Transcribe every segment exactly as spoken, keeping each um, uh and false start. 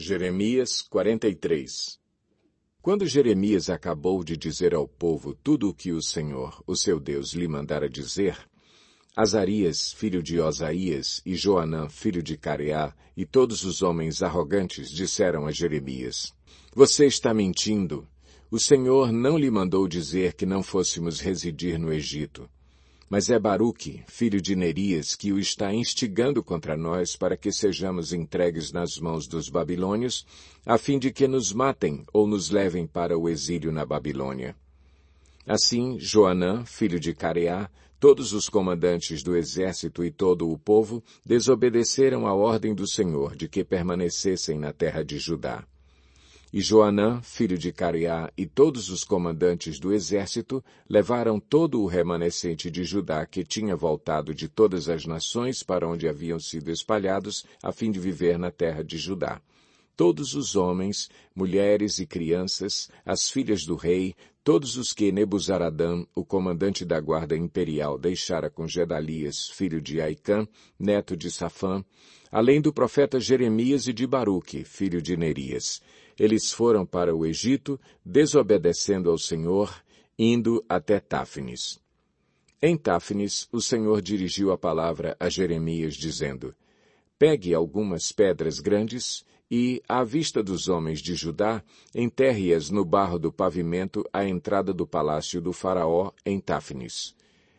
Jeremias quarenta e três. Quando Jeremias acabou de dizer ao povo tudo o que o Senhor, o seu Deus, lhe mandara dizer, Azarias, filho de Osaías, e Joanã, filho de Careá, e todos os homens arrogantes disseram a Jeremias, Você está mentindo. O Senhor não lhe mandou dizer que não fôssemos residir no Egito. Mas é Baruque, filho de Nerias, que o está instigando contra nós para que sejamos entregues nas mãos dos babilônios, a fim de que nos matem ou nos levem para o exílio na Babilônia. Assim, Joanã, filho de Careá, todos os comandantes do exército e todo o povo desobedeceram à ordem do Senhor de que permanecessem na terra de Judá. E Joanã, filho de Careá, e todos os comandantes do exército levaram todo o remanescente de Judá que tinha voltado de todas as nações para onde haviam sido espalhados, a fim de viver na terra de Judá. Todos os homens, mulheres e crianças, as filhas do rei, todos os que Nebuzaradã, o comandante da guarda imperial, deixara com Gedalias, filho de Aicã, neto de Safã, além do profeta Jeremias e de Baruque, filho de Nerias. Eles foram para o Egito, desobedecendo ao Senhor, indo até Táfnis. Em Táfnis, o Senhor dirigiu a palavra a Jeremias, dizendo, Pegue algumas pedras grandes e, à vista dos homens de Judá, enterre-as no barro do pavimento à entrada do palácio do faraó em Táfnis.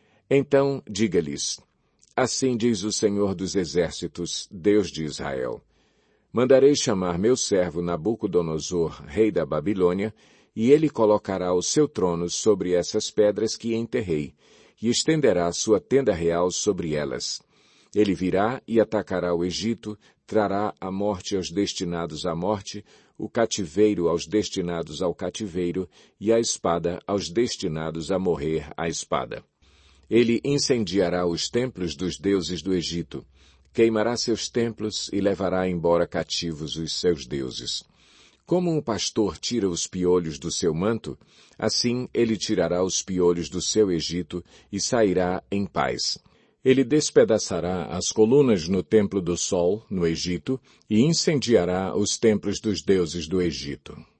Então, diga-lhes, Assim diz o Senhor dos Exércitos, Deus de Israel. Mandarei chamar meu servo Nabucodonosor, rei da Babilônia, e ele colocará o seu trono sobre essas pedras que enterrei, e estenderá sua tenda real sobre elas. Ele virá e atacará o Egito, trará a morte aos destinados à morte, o cativeiro aos destinados ao cativeiro, e a espada aos destinados a morrer à espada. Ele incendiará os templos dos deuses do Egito, queimará seus templos e levará embora cativos os seus deuses. Como um pastor tira os piolhos do seu manto, assim ele tirará os piolhos do seu Egito e sairá em paz. Ele despedaçará as colunas no templo do Sol, no Egito, e incendiará os templos dos deuses do Egito.